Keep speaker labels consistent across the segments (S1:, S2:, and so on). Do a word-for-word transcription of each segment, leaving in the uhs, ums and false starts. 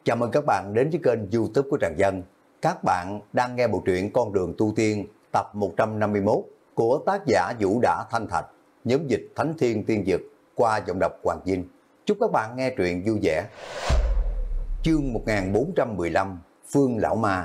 S1: Chào mừng các bạn đến với kênh YouTube của Tràng Dân. Các bạn đang nghe bộ truyện Con đường tu tiên tập một trăm năm mươi mốt của tác giả Vũ Đã Thanh Thạch, nhóm dịch Thánh Thiên Tiên Dực qua giọng đọc Hoàng Vinh. Chúc các bạn nghe truyện vui vẻ. Chương một nghìn bốn trăm mười lăm, Phương Lão Ma.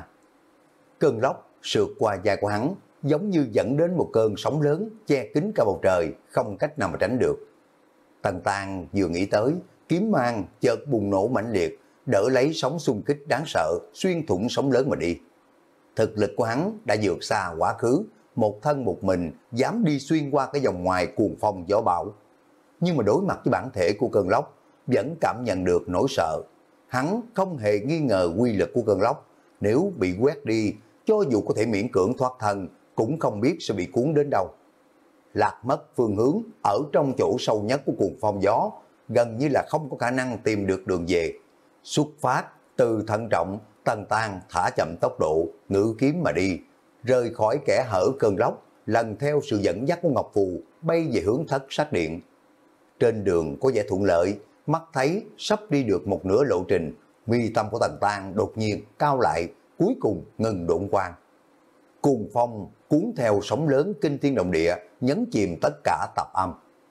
S1: Cơn lốc sượt qua vai của hắn, giống như dẫn đến một cơn sóng lớn che kín cả bầu trời, không cách nào mà tránh được. Tần Tàng vừa nghĩ tới, kiếm mang chợt bùng nổ mãnh liệt, đỡ lấy sóng xung kích đáng sợ, xuyên thủng sóng lớn mà đi. Thực lực của hắn đã vượt xa quá khứ, một thân một mình dám đi xuyên qua cái vòng ngoài cuồng phong gió bão. Nhưng mà đối mặt với bản thể của cơn lốc, vẫn cảm nhận được nỗi sợ. Hắn không hề nghi ngờ quy lực của cơn lốc, nếu bị quét đi, cho dù có thể miễn cưỡng thoát thân, cũng không biết sẽ bị cuốn đến đâu. Lạc mất phương hướng ở trong chỗ sâu nhất của cuồng phong gió, gần như là không có khả năng tìm được đường về. Xuất phát từ thận trọng, Tần Tàng thả chậm tốc độ, ngự kiếm mà đi, rời khỏi kẻ hở cơn lốc, lần theo sự dẫn dắt của Ngọc Phù bay về hướng Thất Sát Điện. Trên đường có vẻ thuận lợi, mắt thấy sắp đi được một nửa lộ trình, mi tâm của Tần Tàng đột nhiên cao lại, cuối cùng ngừng độn quang. Cuồng phong cuốn theo sóng lớn kinh thiên động địa, nhấn chìm tất cả tạp âm.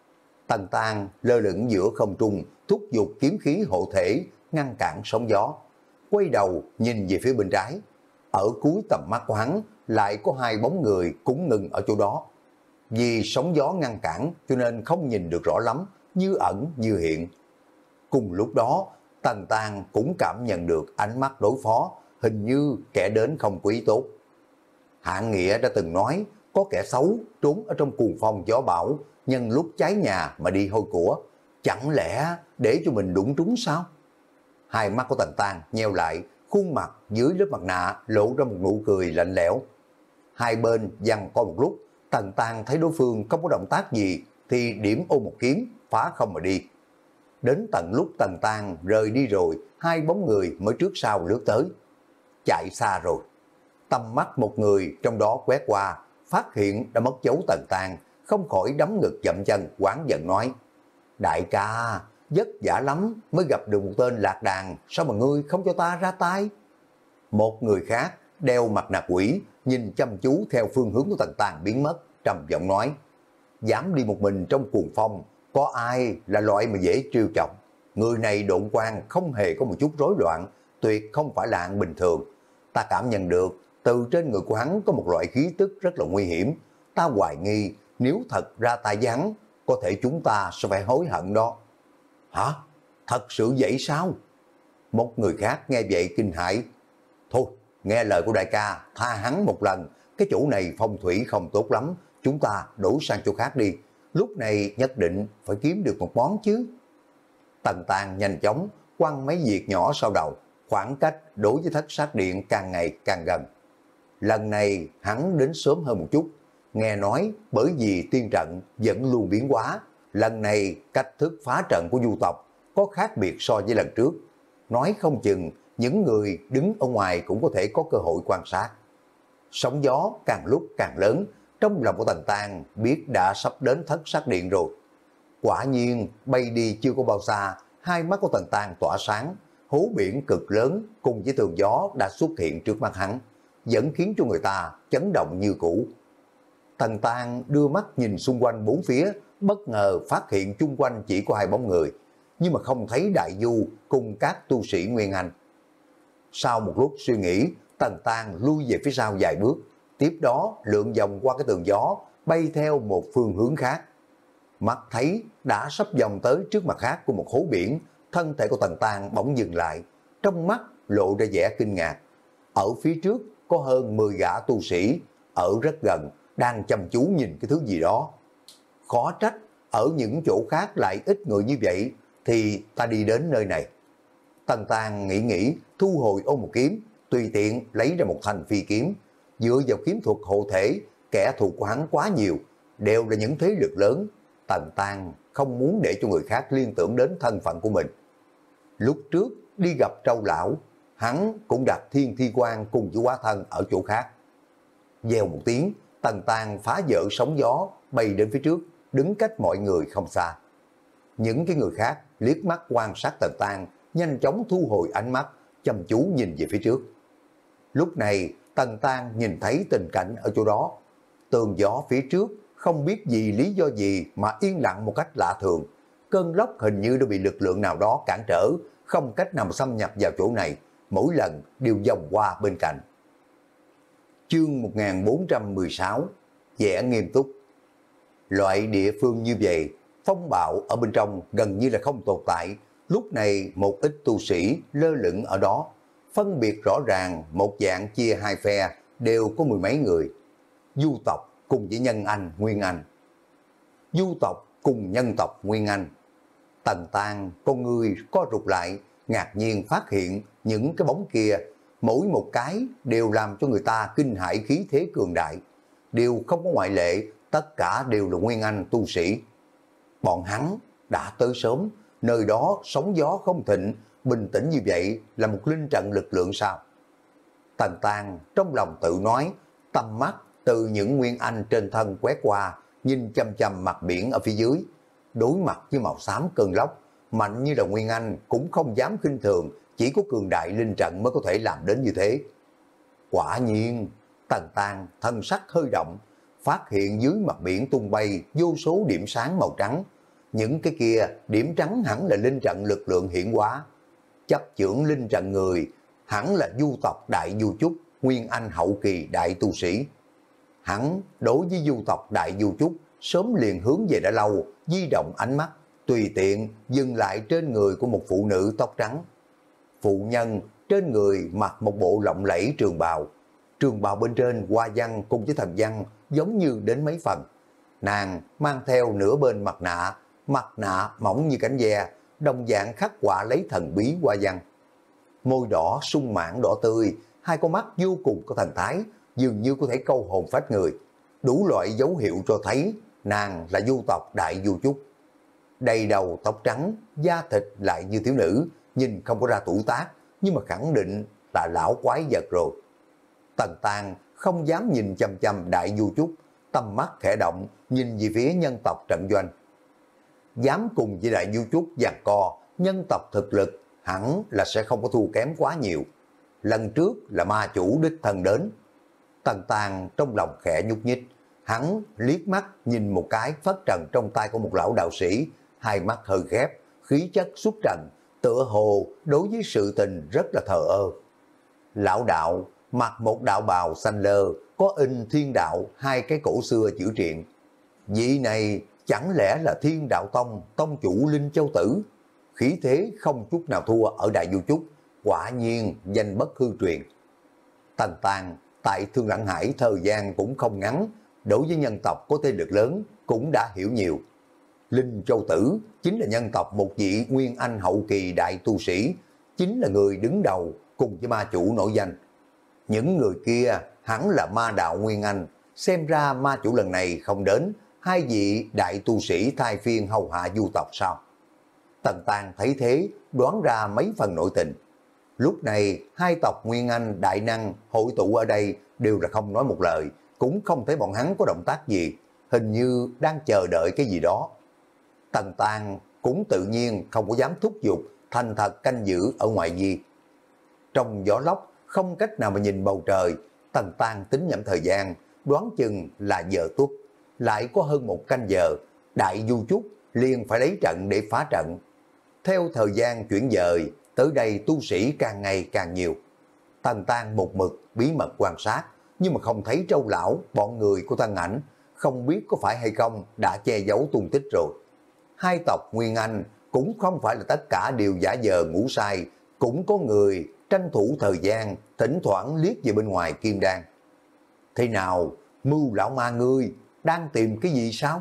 S1: Tần Tàng lơ lửng giữa không trung, thúc giục kiếm khí hộ thể, ngăn cản sóng gió. Quay đầu nhìn về phía bên trái, ở cuối tầm mắt của hắn lại có hai bóng người cũng ngừng ở chỗ đó. Vì sóng gió ngăn cản cho nên không nhìn được rõ lắm, như ẩn như hiện. Cùng lúc đó, Tần Tàng cũng cảm nhận được ánh mắt đối phó, hình như kẻ đến không quý tốt. Hạng Nghĩa đã từng nói, có kẻ xấu trốn ở trong cuồng phong gió bão, nhân lúc cháy nhà mà đi hôi của. Chẳng lẽ để cho mình đụng trúng sao? Hai mắt của Tần Tàng nheo lại, khuôn mặt dưới lớp mặt nạ lộ ra một nụ cười lạnh lẽo. Hai bên giằng co một lúc, Tần Tàng thấy đối phương không có động tác gì, thì điểm ô một kiếm, phá không mà đi. Đến tận lúc Tần Tàng rời đi rồi, hai bóng người mới trước sau lướt tới. Chạy xa rồi. Tầm mắt một người trong đó quét qua, phát hiện đã mất dấu Tần Tàng, không khỏi đấm ngực dậm chân, oán giận nói: Đại ca, vất vả lắm mới gặp được một tên lạc đàn, sao mà ngươi không cho ta ra tay? Một người khác đeo mặt nạ quỷ, nhìn chăm chú theo phương hướng của Tần Tàng biến mất, trầm giọng nói: Dám đi một mình trong cuồng phong, có ai là loại mà dễ trêu chọc? Người này độn quang không hề có một chút rối loạn, tuyệt không phải là hạng bình thường. Ta cảm nhận được từ trên người của hắn có một loại khí tức rất là nguy hiểm. Ta hoài nghi nếu thật ra tay với hắn, có thể chúng ta sẽ phải hối hận đó. Hả? Thật sự vậy sao? Một người khác nghe vậy kinh hãi. Thôi, nghe lời của đại ca, tha hắn một lần, cái chỗ này phong thủy không tốt lắm, chúng ta đổi sang chỗ khác đi. Lúc này nhất định phải kiếm được một món chứ. Tần Tàng nhanh chóng quăng mấy việc nhỏ sau đầu, khoảng cách đối với Thất Sát Điện càng ngày càng gần. Lần này hắn đến sớm hơn một chút, nghe nói bởi vì tiên trận vẫn luôn biến hóa, lần này cách thức phá trận của du tộc có khác biệt so với lần trước. Nói không chừng những người đứng ở ngoài cũng có thể có cơ hội quan sát. Sóng gió càng lúc càng lớn, trong lòng của Tần Tàng biết đã sắp đến Thất Sát Điện rồi. Quả nhiên bay đi chưa có bao xa, hai mắt của Tần Tàng tỏa sáng, hố biển cực lớn cùng với tường gió đã xuất hiện trước mắt hắn, vẫn khiến cho người ta chấn động như cũ. Tần Tàng đưa mắt nhìn xung quanh bốn phía, bất ngờ phát hiện chung quanh chỉ có hai bóng người, nhưng mà không thấy Đại Du cùng các tu sĩ Nguyên Anh. Sau một lúc suy nghĩ, Tần Tàng lui về phía sau vài bước, tiếp đó lượn vòng qua cái tường gió, bay theo một phương hướng khác. Mắt thấy đã sắp vòng tới trước mặt khác của một hố biển, thân thể của Tần Tàng bỗng dừng lại, trong mắt lộ ra vẻ kinh ngạc. Ở phía trước có hơn mười gã tu sĩ, ở rất gần, đang chăm chú nhìn cái thứ gì đó. Khó trách, ở những chỗ khác lại ít người như vậy, thì ta đi đến nơi này. Tần Tàng nghĩ nghĩ, thu hồi ôm một kiếm, tùy tiện lấy ra một thanh phi kiếm. Dựa vào kiếm thuật hộ thể, kẻ thù của hắn quá nhiều, đều là những thế lực lớn. Tần Tàng không muốn để cho người khác liên tưởng đến thân phận của mình. Lúc trước đi gặp Trâu Lão, hắn cũng đặt thiên thi quan cùng với hóa thân ở chỗ khác. Gieo một tiếng, Tần Tàng phá vỡ sóng gió, bay đến phía trước, đứng cách mọi người không xa. Những cái người khác liếc mắt quan sát Tần Tàng, nhanh chóng thu hồi ánh mắt, chăm chú nhìn về phía trước. Lúc này Tần Tang nhìn thấy tình cảnh ở chỗ đó, tường gió phía trước không biết vì lý do gì mà yên lặng một cách lạ thường. Cơn lốc hình như đã bị lực lượng nào đó cản trở, không cách nào xâm nhập vào chỗ này, mỗi lần đều vòng qua bên cạnh. Chương một nghìn bốn trăm mười sáu, vẻ nghiêm túc. Loại địa phương như vậy, phong bạo ở bên trong gần như là không tồn tại. Lúc này một ít tu sĩ lơ lửng ở đó, phân biệt rõ ràng một dạng chia hai phe, đều có mười mấy người. Du tộc cùng với nhân anh Nguyên Anh. Du tộc cùng nhân tộc Nguyên Anh. Tần Tang con người co rụt lại, ngạc nhiên phát hiện những cái bóng kia, mỗi một cái đều làm cho người ta kinh hãi khí thế cường đại. Đều không có ngoại lệ, tất cả đều là Nguyên Anh tu sĩ. Bọn hắn đã tới sớm, nơi đó sóng gió không thịnh, bình tĩnh như vậy là một linh trận lực lượng sao? Tần Tang trong lòng tự nói, tầm mắt từ những Nguyên Anh trên thân quét qua, nhìn chăm chăm mặt biển ở phía dưới. Đối mặt với màu xám cơn lốc, mạnh như là Nguyên Anh cũng không dám khinh thường, chỉ có cường đại linh trận mới có thể làm đến như thế. Quả nhiên, Tần Tang thân sắc hơi động, phát hiện dưới mặt biển tung bay vô số điểm sáng màu trắng. Những cái kia điểm trắng hẳn là linh trận lực lượng hiển hóa. Chấp chưởng linh trận người hẳn là du tộc Đại Du Chúc, Nguyên Anh hậu kỳ đại tu sĩ. Hắn đối với du tộc Đại Du Chúc sớm liền hướng về đã lâu, di động ánh mắt, tùy tiện dừng lại trên người của một phụ nữ tóc trắng. Phụ nhân trên người mặc một bộ lộng lẫy trường bào. Trường bào bên trên hoa văn cùng với thần văn giống như đến mấy phần. Nàng mang theo nửa bên mặt nạ, mặt nạ mỏng như cánh ve, đồng dạng khắc họa lấy thần bí hoa văn. Môi đỏ sung mãn đỏ tươi, hai con mắt vô cùng có thần thái, dường như có thể câu hồn phách người. Đủ loại dấu hiệu cho thấy nàng là du tộc Đại Du Chúc. Đầy đầu tóc trắng, da thịt lại như thiếu nữ, nhìn không có ra tuổi tác, nhưng mà khẳng định là lão quái vật rồi. Tần Tang không dám nhìn chăm chăm Đại Du Chúc, tâm mắt khẽ động, nhìn về phía nhân tộc trận doanh. Dám cùng với Đại Du Chúc giằng co, nhân tộc thực lực hẳn là sẽ không có thua kém quá nhiều. Lần trước là ma chủ đích thân đến. Tần Tang trong lòng khẽ nhúc nhích, hắn liếc mắt nhìn một cái phất trần trong tay của một lão đạo sĩ, hai mắt hơi khép, khí chất xuất trần, tựa hồ đối với sự tình rất là thờ ơ. Lão đạo mặc một đạo bào xanh lơ, có in Thiên Đạo hai cái cổ xưa chữ triện. Vị này chẳng lẽ là Thiên Đạo Tông tông chủ Linh Châu Tử? Khí thế không chút nào thua ở Đại Du Chúc, quả nhiên danh bất hư truyền. Tần Tang tại Thương Lãng Hải thời gian cũng không ngắn, đối với nhân tộc có thế lực lớn cũng đã hiểu nhiều. Linh Châu Tử chính là nhân tộc một vị Nguyên Anh hậu kỳ đại tu sĩ, chính là người đứng đầu cùng với ma chủ nổi danh. Những người kia hẳn là ma đạo Nguyên Anh, xem ra ma chủ lần này không đến, hai vị đại tu sĩ thay phiên hầu hạ du tộc sao? Tần Tang thấy thế, đoán ra mấy phần nội tình. Lúc này, hai tộc Nguyên Anh đại năng hội tụ ở đây đều là không nói một lời, cũng không thấy bọn hắn có động tác gì, hình như đang chờ đợi cái gì đó. Tần Tang cũng tự nhiên không có dám thúc giục, thành thật canh giữ ở ngoại vi. Trong gió lốc, không cách nào mà nhìn bầu trời, Tần Tang tính nhẩm thời gian, đoán chừng là giờ tuất, lại có hơn một canh giờ, Đại Du Chúc liền phải lấy trận để phá trận. Theo thời gian chuyển dời, tới đây tu sĩ càng ngày càng nhiều. Tần Tang một mực bí mật quan sát, nhưng mà không thấy Trâu lão, bọn người của thân ảnh, không biết có phải hay không đã che giấu tung tích rồi. Hai tộc Nguyên Anh cũng không phải là tất cả đều giả vờ ngủ say, cũng có người tranh thủ thời gian, thỉnh thoảng liếc về bên ngoài kim đan. Thế nào, mưu lão ma ngươi đang tìm cái gì sao?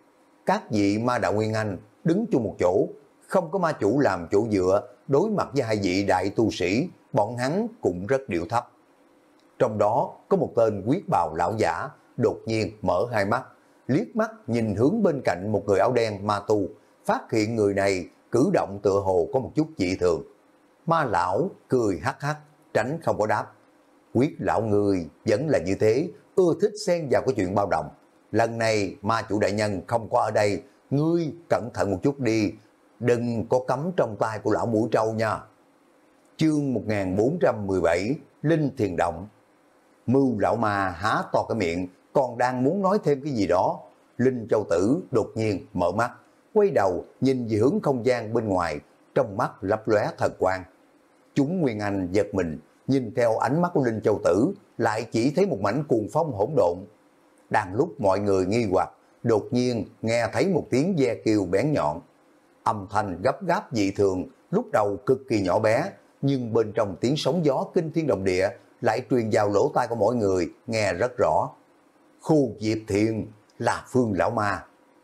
S1: Các vị ma đạo Nguyên Anh đứng chung một chỗ, không có ma chủ làm chỗ dựa, đối mặt với hai vị đại tu sĩ, bọn hắn cũng rất điệu thấp. Trong đó có một tên quyết bào lão giả, đột nhiên mở hai mắt, liếc mắt nhìn hướng bên cạnh một người áo đen ma tu, phát hiện người này cử động tựa hồ có một chút dị thường. Ma lão cười hắc hắc, tránh không có đáp. Quyết lão người vẫn là như thế, ưa thích xen vào cái chuyện bao đồng. Lần này ma chủ đại nhân không có ở đây, ngươi cẩn thận một chút đi, đừng có cắm trong tay của lão mũi trâu nha. Chương một nghìn bốn trăm mười bảy Linh Thiền Động. Mưu lão ma há to cái miệng, còn đang muốn nói thêm cái gì đó. Linh Châu Tử đột nhiên mở mắt, quay đầu nhìn về hướng không gian bên ngoài, trong mắt lấp lóe thần quang. Chúng Nguyên Anh giật mình, nhìn theo ánh mắt của Linh Châu Tử, lại chỉ thấy một mảnh cuồng phong hỗn độn. Đang lúc mọi người nghi hoặc, đột nhiên nghe thấy một tiếng ve kêu bén nhọn. Âm thanh gấp gáp dị thường, lúc đầu cực kỳ nhỏ bé, nhưng bên trong tiếng sóng gió kinh thiên động địa lại truyền vào lỗ tai của mọi người, nghe rất rõ. Khu Diệp Thiền là Phương lão ma.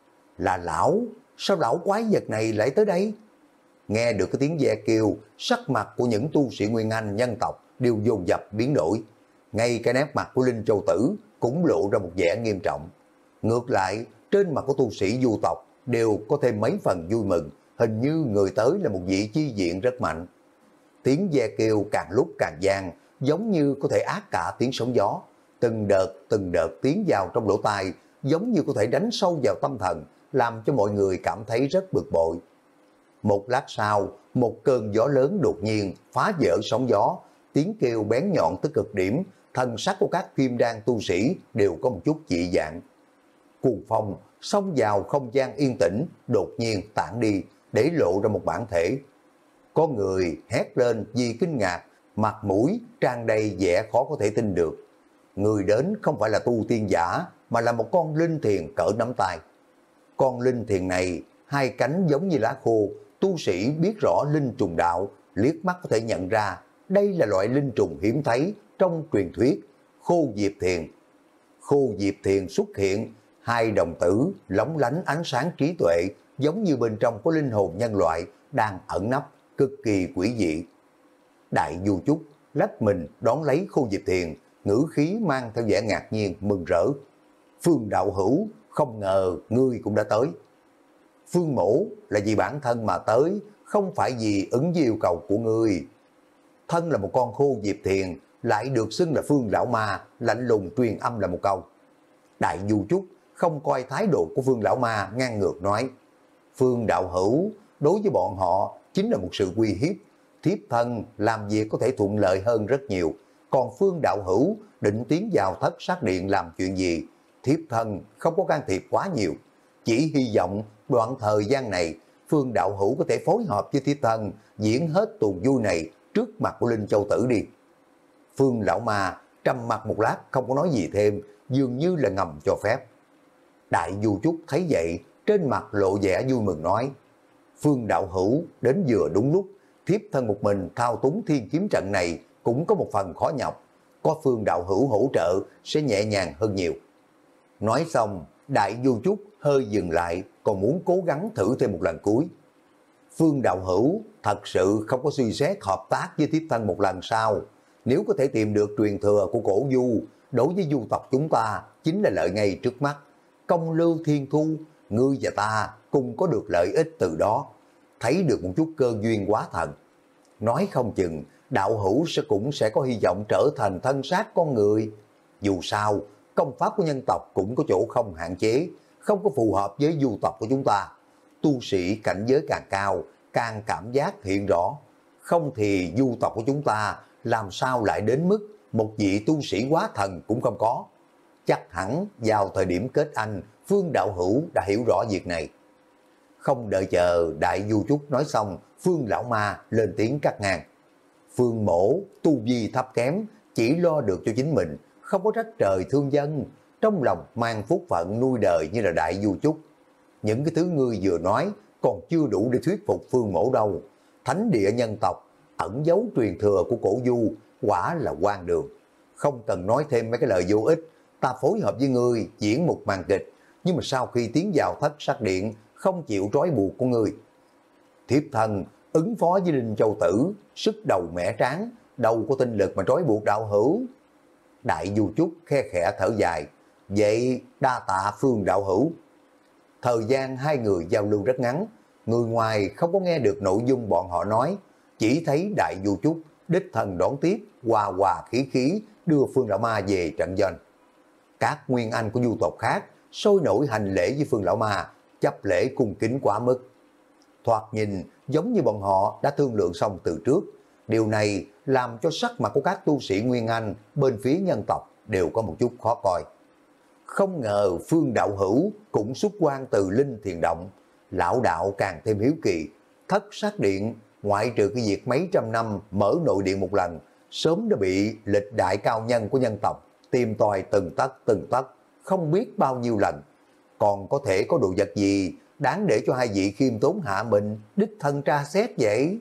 S1: Là lão, sao lão quái vật này lại tới đây? Nghe được cái tiếng ve kêu, sắc mặt của những tu sĩ Nguyên Anh nhân tộc đều dồn dập biến đổi. Ngay cái nét mặt của Linh Châu Tử cũng lộ ra một vẻ nghiêm trọng. Ngược lại, trên mặt của tu sĩ du tộc đều có thêm mấy phần vui mừng, hình như người tới là một vị chi diện rất mạnh. Tiếng ve kêu càng lúc càng vang, giống như có thể át cả tiếng sóng gió. Từng đợt, từng đợt tiến vào trong lỗ tai, giống như có thể đánh sâu vào tâm thần, làm cho mọi người cảm thấy rất bực bội. Một lát sau, một cơn gió lớn đột nhiên phá vỡ sóng gió, tiếng kêu bén nhọn tới cực điểm, thần sắc của các kim đan tu sĩ đều có một chút dị dạng. Cuồng phong xông vào không gian yên tĩnh, đột nhiên tản đi, để lộ ra một bản thể. Có người hét lên vì kinh ngạc, mặt mũi tràn đầy vẻ khó có thể tin được. Người đến không phải là tu tiên giả, mà là một con linh thiền cỡ nắm tay. Con linh thiền này, hai cánh giống như lá khô, tu sĩ biết rõ linh trùng đạo, liếc mắt có thể nhận ra đây là loại linh trùng hiếm thấy trong truyền thuyết, Khô Diệp Thiền. Khô Diệp Thiền xuất hiện, hai đồng tử lóng lánh ánh sáng trí tuệ, giống như bên trong có linh hồn nhân loại đang ẩn nấp, cực kỳ quỷ dị. Đại Du Chúc lách mình đón lấy Khô Diệp Thiền, ngữ khí mang theo vẻ ngạc nhiên mừng rỡ. Phương đạo hữu, không ngờ ngươi cũng đã tới. Phương mổ là vì bản thân mà tới, không phải vì ứng với yêu cầu của ngươi. Thân là một con Khô Diệp Thiền, lại được xưng là Phương lão ma, lạnh lùng truyền âm là một câu. Đại Du Chúc không coi thái độ của Phương lão ma, ngang ngược nói: Phương đạo hữu đối với bọn họ chính là một sự uy hiếp, thiếp thân làm việc có thể thuận lợi hơn rất nhiều, còn Phương đạo hữu định tiến vào thất sát điện làm chuyện gì, thiếp thân không có can thiệp quá nhiều, chỉ hy vọng đoạn thời gian này Phương đạo hữu có thể phối hợp với thiếp thân diễn hết tuần vui này trước mặt của Linh Châu Tử đi. Phương lão ma trầm mặt một lát không có nói gì thêm, dường như là ngầm cho phép. Đại Du Chúc thấy vậy, trên mặt lộ vẻ vui mừng nói: Phương đạo hữu đến vừa đúng lúc, thiếp thân một mình thao túng thiên kiếm trận này cũng có một phần khó nhọc, có Phương đạo hữu hỗ trợ sẽ nhẹ nhàng hơn nhiều. Nói xong, Đại Du Chúc hơi dừng lại, còn muốn cố gắng thử thêm một lần cuối. Phương đạo hữu thật sự không có suy xét hợp tác với thiếp thân một lần sao? Nếu có thể tìm được truyền thừa của cổ du, đối với du tộc chúng ta chính là lợi ngay trước mắt. Công lưu thiên thu, ngươi và ta cùng có được lợi ích từ đó, thấy được một chút cơ duyên quá thần. Nói không chừng đạo hữu sẽ cũng sẽ có hy vọng trở thành thân xác con người. Dù sao, công pháp của nhân tộc cũng có chỗ không hạn chế, không có phù hợp với du tộc của chúng ta. Tu sĩ cảnh giới càng cao, càng cảm giác hiện rõ. Không thì du tộc của chúng ta làm sao lại đến mức một vị tu sĩ quá thần cũng không có. Chắc hẳn vào thời điểm kết anh, Phương đạo hữu đã hiểu rõ việc này. Không đợi chờ Đại Du Chúc nói xong, Phương lão ma lên tiếng cắt ngang. Phương mổ tu vi thấp kém, chỉ lo được cho chính mình, không có trách trời thương dân, trong lòng mang phúc phận nuôi đời như là Đại Du Chúc. Những cái thứ ngươi vừa nói còn chưa đủ để thuyết phục Phương mổ đâu. Thánh địa nhân tộc ẩn giấu truyền thừa của cổ du, quả là quan đường. Không cần nói thêm mấy cái lời vô ích, ta phối hợp với ngươi diễn một màn kịch, nhưng mà sau khi tiến vào thất sát điện không chịu trói buộc của ngươi. Thiếp thân ứng phó với Linh Châu Tử, sức đầu mẻ tráng, đâu có tinh lực mà trói buộc đạo hữu. Đại Du Chúc khe khẽ thở dài, vậy đa tạ Phương đạo hữu. Thời gian hai người giao lưu rất ngắn, người ngoài không có nghe được nội dung bọn họ nói, chỉ thấy Đại Du Chúc đích thần đón tiếp, hòa hòa khí khí đưa Phương lão ma về trận doanh. Các nguyên anh của du tộc khác sôi nổi hành lễ với Phương lão ma, chấp lễ cung kính quá mức. Thoạt nhìn giống như bọn họ đã thương lượng xong từ trước, Điều này làm cho sắc mặt của các tu sĩ Nguyên Anh bên phía nhân tộc đều có một chút khó coi. Không ngờ Phương đạo hữu cũng xuất quan từ Linh Thiền Động. Lão đạo càng thêm hiếu kỳ, thất sát điện ngoại trừ cái việc mấy trăm năm mở nội điện một lần, sớm đã bị lịch đại cao nhân của nhân tộc tìm tòi từng tấc từng tấc, không biết bao nhiêu lần. Còn có thể có đồ vật gì đáng để cho hai vị khiêm tốn hạ mình đích thân tra xét vậy?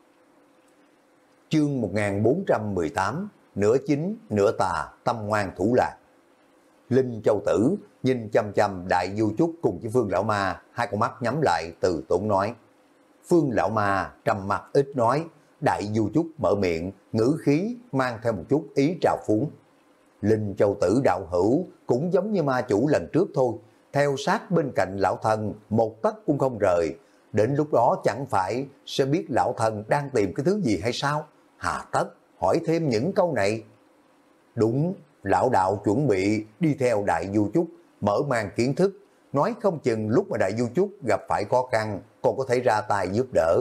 S1: Chương một nghìn bốn trăm mười tám, nửa chính nửa tà tâm ngoan thủ lạc. Linh Châu Tử nhìn chăm chăm Đại Du Trúc cùng với Phương Lão Ma, hai con mắt nhắm lại từ tốn nói. Phương Lão Ma trầm mặt ít nói, Đại Du Trúc mở miệng, ngữ khí mang theo một chút ý trào phúng. Linh Châu Tử đạo hữu cũng giống như ma chủ lần trước thôi, theo sát bên cạnh lão thần một tấc cũng không rời, đến lúc đó chẳng phải sẽ biết lão thần đang tìm cái thứ gì hay sao? Hà tất hỏi thêm những câu này. Đúng, lão đạo chuẩn bị đi theo Đại Du Trúc mở mang kiến thức, nói không chừng lúc mà Đại Du Trúc gặp phải khó khăn còn có thể ra tay giúp đỡ.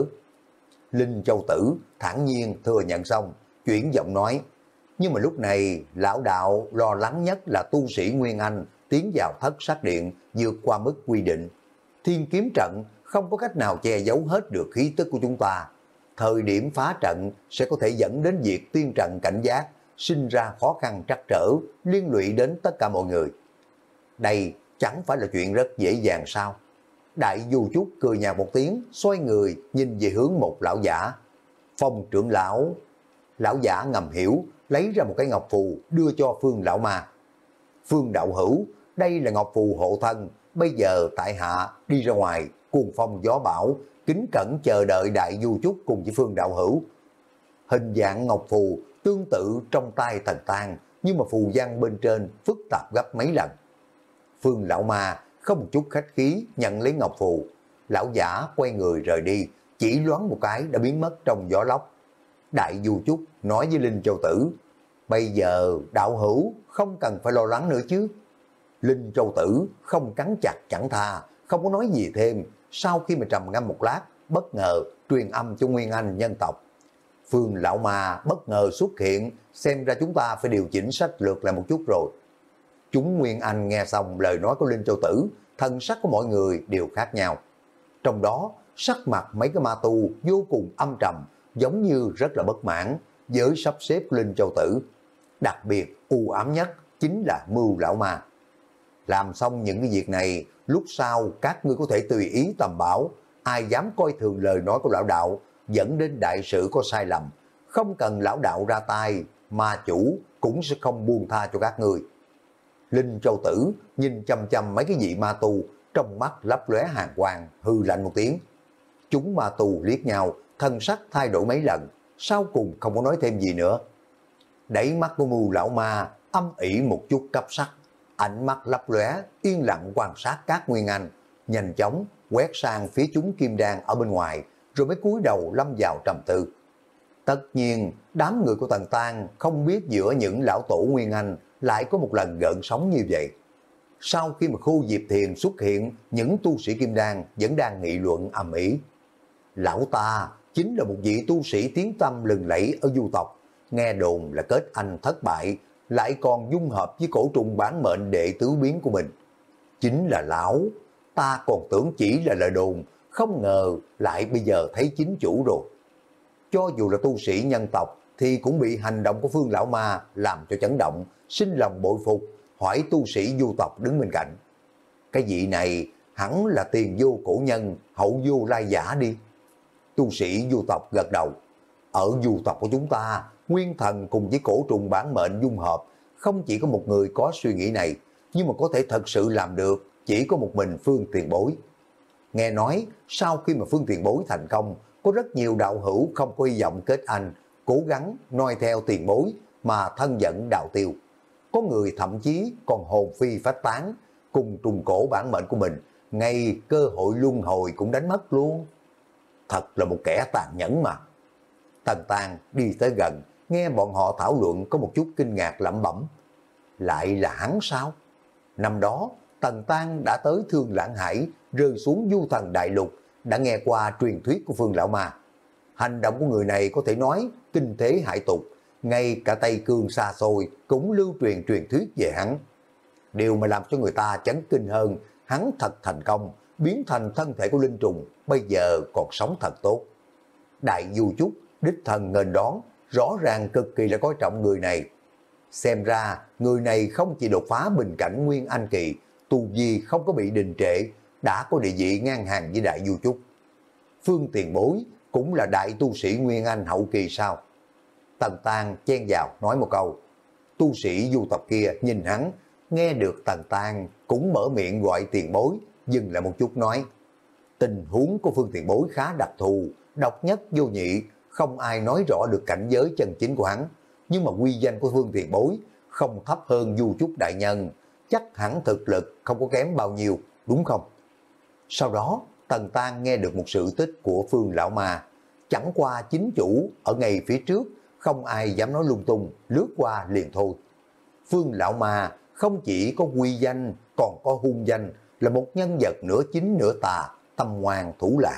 S1: Linh Châu Tử thản nhiên thừa nhận xong, chuyển giọng nói, nhưng mà lúc này lão đạo lo lắng nhất là tu sĩ Nguyên Anh tiến vào thất sát điện vượt qua mức quy định. Thiên kiếm trận không có cách nào che giấu hết được khí tức của chúng ta. Thời điểm phá trận sẽ có thể dẫn đến việc tiên trận cảnh giác, sinh ra khó khăn trắc trở, liên lụy đến tất cả mọi người. Đây chẳng phải là chuyện rất dễ dàng sao? Đại Du Trúc cười nhạt một tiếng, xoay người nhìn về hướng một lão giả. Phong trưởng lão. Lão giả ngầm hiểu, lấy ra một cái ngọc phù đưa cho Phương Lão Ma. Phương đạo hữu, đây là ngọc phù hộ thân, bây giờ tại hạ đi ra ngoài, cuồng phong gió bão, kính cẩn chờ đợi Đại Du Trúc cùng với Phương đạo hữu. Hình dạng ngọc phù tương tự trong tay Tần Tan, nhưng mà phù văn bên trên phức tạp gấp mấy lần. Phương Lão Ma không một chút khách khí nhận lấy ngọc phù, lão giả quay người rời đi, chỉ loáng một cái đã biến mất trong gió lốc. Đại Du Trúc nói với Linh Châu Tử, bây giờ đạo hữu không cần phải lo lắng nữa chứ. Linh Châu Tử không cắn chặt chẳng tha, không có nói gì thêm. Sau khi mà trầm ngâm một lát, bất ngờ truyền âm cho Nguyên Anh nhân tộc. Phương Lão Ma bất ngờ xuất hiện, xem ra chúng ta phải điều chỉnh sách lược lại một chút rồi. Chúng Nguyên Anh nghe xong lời nói của Linh Châu Tử, thân sắc của mọi người đều khác nhau. Trong đó, sắc mặt mấy cái ma tu vô cùng âm trầm, giống như rất là bất mãn với sắp xếp của Linh Châu Tử. Đặc biệt u ám nhất chính là Mưu Lão Ma. Làm xong những cái việc này, lúc sau các ngươi có thể tùy ý tầm bảo, ai dám coi thường lời nói của lão đạo, dẫn đến đại sự có sai lầm, không cần lão đạo ra tay, ma chủ cũng sẽ không buông tha cho các ngươi. Linh Châu Tử nhìn chăm chăm mấy cái vị ma tu, trong mắt lấp lóe hàn quang, hư lạnh một tiếng. Chúng ma tu liếc nhau, thân sắc thay đổi mấy lần, sau cùng không có nói thêm gì nữa. Đáy mắt của Mưu Lão Ma âm ỉ một chút cấp sắc, ánh mắt lấp lóe, yên lặng quan sát các Nguyên Anh, nhanh chóng quét sang phía chúng kim đan ở bên ngoài, rồi mới cúi đầu lâm vào trầm tư. Tất nhiên, đám người của Tần Tan không biết giữa những lão tổ Nguyên Anh lại có một lần gợn sóng như vậy. Sau khi mà khu Diệp Thiền xuất hiện, những tu sĩ kim đan vẫn đang nghị luận ầm ĩ. Lão ta chính là một vị tu sĩ tiếng tăm lừng lẫy ở du tộc, nghe đồn là kết anh thất bại, lại còn dung hợp với cổ trùng bản mệnh đệ tứ biến của mình. Chính là lão, ta còn tưởng chỉ là lời đồn, không ngờ lại bây giờ thấy chính chủ rồi. Cho dù là tu sĩ nhân tộc thì cũng bị hành động của Phương Lão Ma làm cho chấn động, sinh lòng bội phục, hỏi tu sĩ du tộc đứng bên cạnh. Cái vị này hẳn là tiền vô cổ nhân, hậu vô lai giả đi. Tu sĩ du tộc gật đầu. Ở du tộc của chúng ta, nguyên thần cùng với cổ trùng bản mệnh dung hợp, không chỉ có một người có suy nghĩ này, nhưng mà có thể thật sự làm được chỉ có một mình Phương Tiền Bối. Nghe nói, sau khi mà Phương Tiền Bối thành công, có rất nhiều đạo hữu không có hy vọng kết anh, cố gắng noi theo Tiền Bối mà thân dẫn đạo tiêu. Có người thậm chí còn hồn phi phách tán, cùng trùng cổ bản mệnh của mình, ngay cơ hội luân hồi cũng đánh mất luôn. Thật là một kẻ tàn nhẫn mà. Tần Tàn đi tới gần, nghe bọn họ thảo luận có một chút kinh ngạc lẩm bẩm. Lại là hắn sao? Năm đó, Tần Tàn đã tới Thương Lãng Hải, rơi xuống Du Thần Đại Lục, đã nghe qua truyền thuyết của Phương Lão Ma. Hành động của người này có thể nói kinh thế hải tục, ngay cả Tây Cương xa xôi cũng lưu truyền truyền thuyết về hắn. Điều mà làm cho người ta chấn kinh hơn, hắn thật thành công, biến thành thân thể của linh trùng, bây giờ còn sống thật tốt. Đại Du Chúc đích thân nghênh đón, rõ ràng cực kỳ là coi trọng người này. Xem ra, người này không chỉ đột phá bình cảnh Nguyên Anh Kỳ, tu vi không có bị đình trệ, đã có địa vị ngang hàng với Đại Du Chúc. Phương Tiền Bối cũng là đại tu sĩ Nguyên Anh hậu kỳ sao? Tần Tang chen vào nói một câu. Tu sĩ du tập kia nhìn hắn, nghe được Tần Tang cũng mở miệng gọi Tiền Bối, dừng lại một chút nói. Tình huống của Phương Tiền Bối khá đặc thù, độc nhất vô nhị, không ai nói rõ được cảnh giới chân chính của hắn. Nhưng mà quy danh của Phương Tiền Bối không thấp hơn Du Chúc đại nhân, chắc hẳn thực lực không có kém bao nhiêu, đúng không? Sau đó, Tần Tang nghe được một sự tích của Phương Lão Ma, chẳng qua chính chủ ở ngay phía trước, không ai dám nói lung tung, lướt qua liền thôi. Phương Lão Ma không chỉ có quy danh, còn có hung danh, là một nhân vật nửa chính nửa tà, tâm ngoan thủ lạc.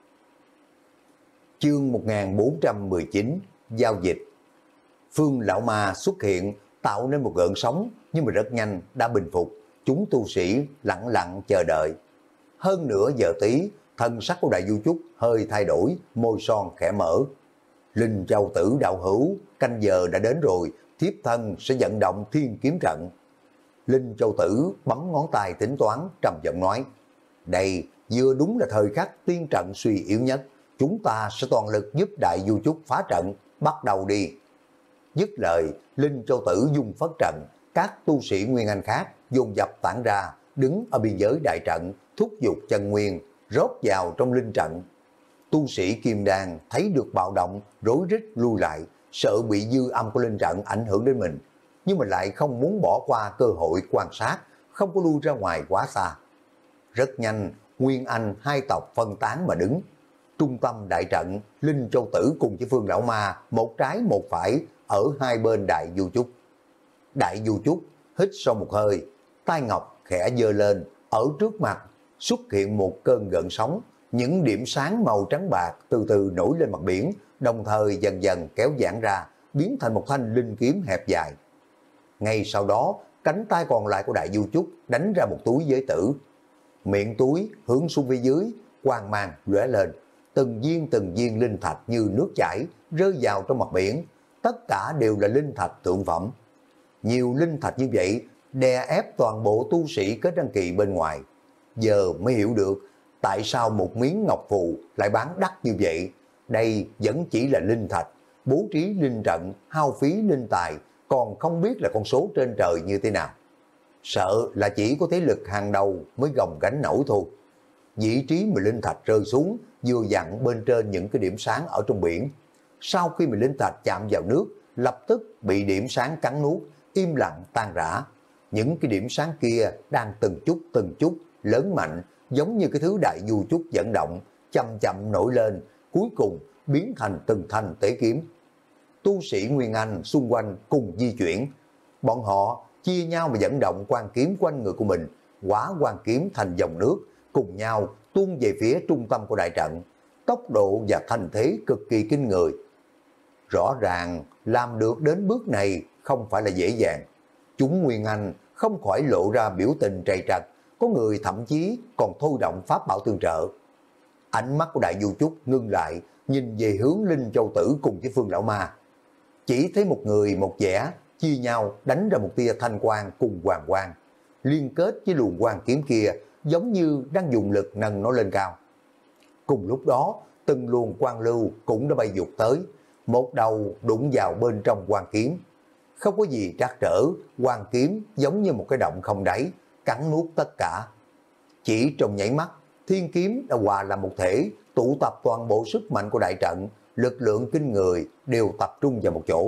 S1: Chương một nghìn bốn trăm mười chín, Giao dịch. Phương Lão Ma xuất hiện, tạo nên một gợn sóng, nhưng mà rất nhanh đã bình phục, chúng tu sĩ lặng lặng chờ đợi. Hơn nửa giờ tí, thân sắc của Đại Du Chúc hơi thay đổi, môi son khẽ mở. Linh Châu Tử đạo hữu, canh giờ đã đến rồi, thiếp thân sẽ vận động thiên kiếm trận. Linh Châu Tử bấm ngón tay tính toán, trầm giọng nói. Đây vừa đúng là thời khắc tiên trận suy yếu nhất, chúng ta sẽ toàn lực giúp Đại Du Chúc phá trận, bắt đầu đi. Dứt lời, Linh Châu Tử dung phất trận, các tu sĩ Nguyên Anh khác dồn dập tản ra, đứng ở biên giới đại trận, thúc giục chân nguyên, rót vào trong linh trận. Tu sĩ Kim Đan thấy được bạo động, rối rít lui lại, sợ bị dư âm của linh trận ảnh hưởng đến mình, nhưng mà lại không muốn bỏ qua cơ hội quan sát, không có lui ra ngoài quá xa. Rất nhanh, Nguyên Anh hai tộc phân tán mà đứng. Trung tâm đại trận, Linh Châu Tử cùng với Phương Lão Ma, một trái một phải, ở hai bên Đại Du Chúc. Đại Du Chúc hít sâu một hơi, tay ngọc khẽ giơ lên, ở trước mặt xuất hiện một cơn gợn sóng, những điểm sáng màu trắng bạc từ từ nổi lên mặt biển, đồng thời dần dần kéo giãn ra, biến thành một thanh linh kiếm hẹp dài. Ngay sau đó, cánh tay còn lại của Đại Du Chúc đánh ra một túi giới tử. Miệng túi hướng xuống phía dưới, quang mang lóe lên, từng viên từng viên linh thạch như nước chảy rơi vào trong mặt biển, tất cả đều là linh thạch thượng phẩm. Nhiều linh thạch như vậy đè ép toàn bộ tu sĩ kết đăng kỳ bên ngoài. Giờ mới hiểu được tại sao một miếng ngọc phù lại bán đắt như vậy. Đây vẫn chỉ là linh thạch, bố trí linh trận, hao phí linh tài, còn không biết là con số trên trời như thế nào. Sợ là chỉ có thế lực hàng đầu mới gồng gánh nổi thôi. Vị trí mà linh thạch rơi xuống vừa dặn bên trên những cái điểm sáng ở trong biển. Sau khi mà linh thạch chạm vào nước, lập tức bị điểm sáng cắn nuốt, im lặng tan rã. Những cái điểm sáng kia đang từng chút từng chút lớn mạnh, giống như cái thứ Đại Du Chúc vận động, chậm chậm nổi lên, cuối cùng biến thành từng thanh tế kiếm. Tu sĩ Nguyên Anh xung quanh cùng di chuyển, bọn họ chia nhau mà dẫn động quan kiếm quanh người của mình, hóa quan kiếm thành dòng nước, cùng nhau tuôn về phía trung tâm của đại trận. Tốc độ và thành thế cực kỳ kinh người. Rõ ràng làm được đến bước này không phải là dễ dàng. Chúng Nguyên Anh không khỏi lộ ra biểu tình trầy trật, có người thậm chí còn thôi động pháp bảo tương trợ. Ánh mắt của Đại Du Chúc ngưng lại, nhìn về hướng Linh Châu Tử cùng với Phương Lão Ma. Chỉ thấy một người một vẻ chia nhau đánh ra một tia thanh quang cùng hoàng quang, liên kết với luồng quang kiếm kia, giống như đang dùng lực nâng nó lên cao. Cùng lúc đó, từng luồng quang lưu cũng đã bay vụt tới, một đầu đụng vào bên trong quang kiếm. Không có gì trắc trở, quang kiếm giống như một cái động không đáy, cắn nuốt tất cả. Chỉ trong nháy mắt, thiên kiếm đã hòa làm một thể, tụ tập toàn bộ sức mạnh của đại trận, lực lượng kinh người đều tập trung vào một chỗ.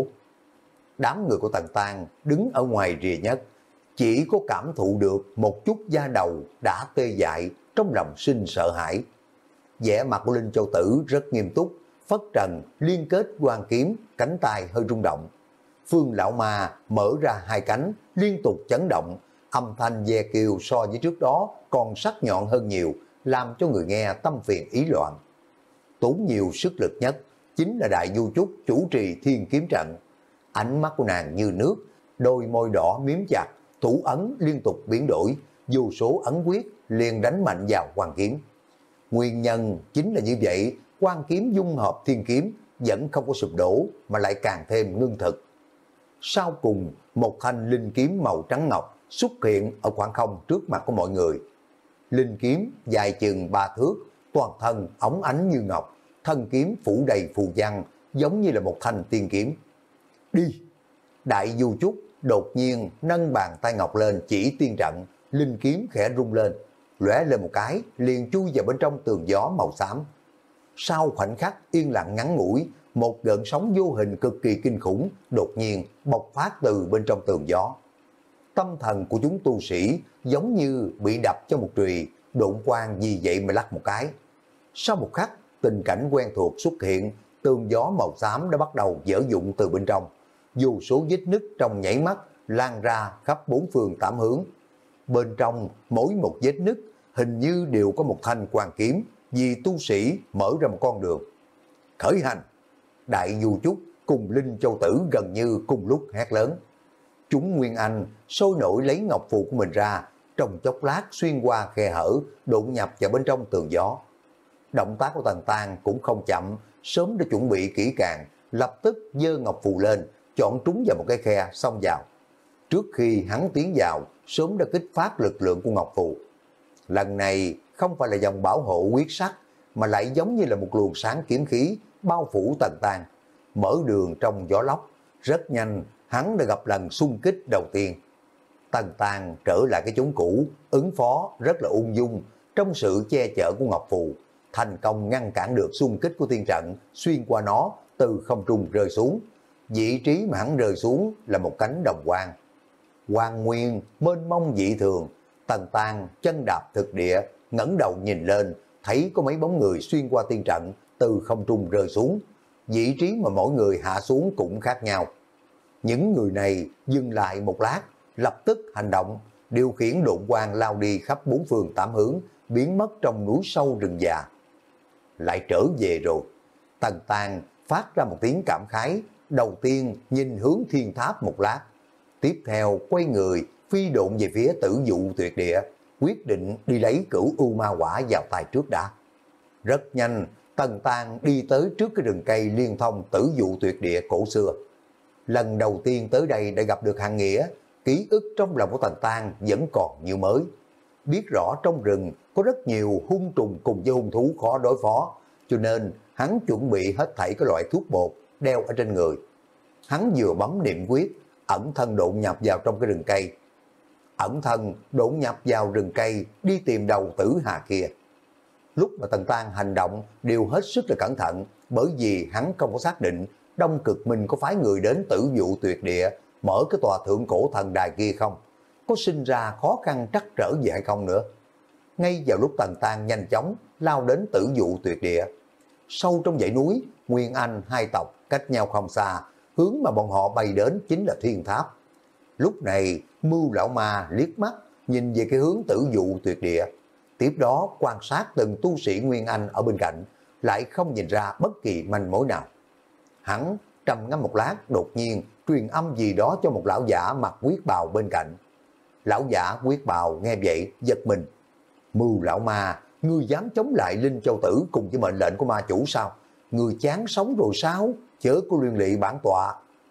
S1: Đám người của Tần Tang đứng ở ngoài rìa nhất, chỉ có cảm thụ được một chút da đầu đã tê dại, trong lòng sinh sợ hãi. Vẻ mặt của Linh Châu Tử rất nghiêm túc, phất trần liên kết quang kiếm, cánh tay hơi rung động. Phương Lão Ma mở ra hai cánh, liên tục chấn động, âm thanh ve kêu so với trước đó còn sắc nhọn hơn nhiều, làm cho người nghe tâm phiền ý loạn. Tốn nhiều sức lực nhất, chính là Đại Du Trúc chủ trì thiên kiếm trận. Ánh mắt của nàng như nước, đôi môi đỏ miếm chặt, thủ ấn liên tục biến đổi, vô số ấn quyết liền đánh mạnh vào quan kiếm. Nguyên nhân chính là như vậy, quan kiếm dung hợp thiên kiếm vẫn không có sụp đổ mà lại càng thêm ngưng thực. Sau cùng, một thanh linh kiếm màu trắng ngọc xuất hiện ở khoảng không trước mặt của mọi người. Linh kiếm dài chừng ba thước, toàn thân óng ánh như ngọc, thân kiếm phủ đầy phù văn, giống như là một thanh tiên kiếm. Đi! Đại Du Trúc đột nhiên nâng bàn tay ngọc lên chỉ tiên trận, linh kiếm khẽ rung lên, lóe lên một cái, liền chui vào bên trong tường gió màu xám. Sau khoảnh khắc yên lặng ngắn ngủi, một gợn sóng vô hình cực kỳ kinh khủng đột nhiên bộc phát từ bên trong tường gió. Tâm thần của chúng tu sĩ giống như bị đập cho một chùy, độn quang vì vậy mà lắc một cái. Sau một khắc, tình cảnh quen thuộc xuất hiện, tường gió màu xám đã bắt đầu dở dụng từ bên trong. Dù số vết nứt trong nhảy mắt lan ra khắp bốn phương tám hướng. Bên trong mỗi một vết nứt hình như đều có một thanh quan kiếm, vì tu sĩ mở ra một con đường. Khởi hành! Đại Du Trúc cùng Linh Châu Tử gần như cùng lúc hét lớn. Chúng Nguyên Anh sôi nổi lấy ngọc phù của mình ra, trong chốc lát xuyên qua khe hở, đụng nhập vào bên trong tường gió. Động tác của Tần Tang cũng không chậm, sớm đã chuẩn bị kỹ càng, lập tức giơ ngọc phù lên, chọn trúng vào một cái khe xông vào. Trước khi hắn tiến vào, sớm đã kích phát lực lượng của ngọc phù. Lần này không phải là dòng bảo hộ quyết sắc, mà lại giống như là một luồng sáng kiếm khí bao phủ Tần Tang, mở đường trong gió lốc. Rất nhanh, hắn đã gặp lần xung kích đầu tiên. Tần Tang trở lại cái chốn cũ, ứng phó rất là ung dung, trong sự che chở của ngọc phù, thành công ngăn cản được xung kích của tiên trận, xuyên qua nó từ không trung rơi xuống. Vị trí mà hắn rơi xuống là một cánh đồng hoang. Hoàng nguyên mênh mông dị thường, Tần Tang chân đạp thực địa, ngẩng đầu nhìn lên, thấy có mấy bóng người xuyên qua tiên trận từ không trung rơi xuống. Vị trí mà mỗi người hạ xuống cũng khác nhau. Những người này dừng lại một lát, lập tức hành động, điều khiển độn quang lao đi khắp bốn phương tám hướng, biến mất trong núi sâu rừng già. Lại trở về rồi. Tần Tang phát ra một tiếng cảm khái, đầu tiên nhìn hướng thiên tháp một lát, tiếp theo quay người phi độn về phía Tử Dụ Tuyệt Địa, quyết định đi lấy Cửu U Ma Quả vào tay trước đã. Rất nhanh, Tần Tang đi tới trước cái rừng cây liên thông Tử Dụ Tuyệt Địa cổ xưa. Lần đầu tiên tới đây đã gặp được Hàng Nghĩa, ký ức trong lòng của Tần Tang vẫn còn như mới. Biết rõ trong rừng có rất nhiều hung trùng cùng với hung thú khó đối phó, cho nên hắn chuẩn bị hết thảy các loại thuốc bột đeo ở trên người. Hắn vừa bấm niệm quyết, ẩn thân độn nhập vào trong cái rừng cây. Ẩn thân độn nhập vào rừng cây đi tìm đầu Tử Hà kia. Lúc mà Tần Tang hành động đều hết sức là cẩn thận, bởi vì hắn không có xác định Đông Cực Minh có phái người đến Tử Dụ Tuyệt Địa mở cái tòa thượng cổ thần đài kia không, có sinh ra khó khăn trắc trở gì hay không nữa. Ngay vào lúc Tần Tang nhanh chóng lao đến Tử Dụ Tuyệt Địa, sâu trong dãy núi, Nguyên Anh hai tộc cách nhau không xa, hướng mà bọn họ bay đến chính là thiên tháp. Lúc này, Mưu Lão Ma liếc mắt nhìn về cái hướng Tử Dụ Tuyệt Địa, tiếp đó quan sát từng tu sĩ Nguyên Anh ở bên cạnh, lại không nhìn ra bất kỳ manh mối nào. Hắn trầm ngâm một lát, đột nhiên truyền âm gì đó cho một lão giả mặc quyết bào bên cạnh. Lão giả quyết bào nghe vậy giật mình. Mưu Lão Ma, ngươi dám chống lại Linh Châu Tử cùng với mệnh lệnh của ma chủ sao? Ngươi chán sống rồi sao? Chớ có liên lụy bản tọa.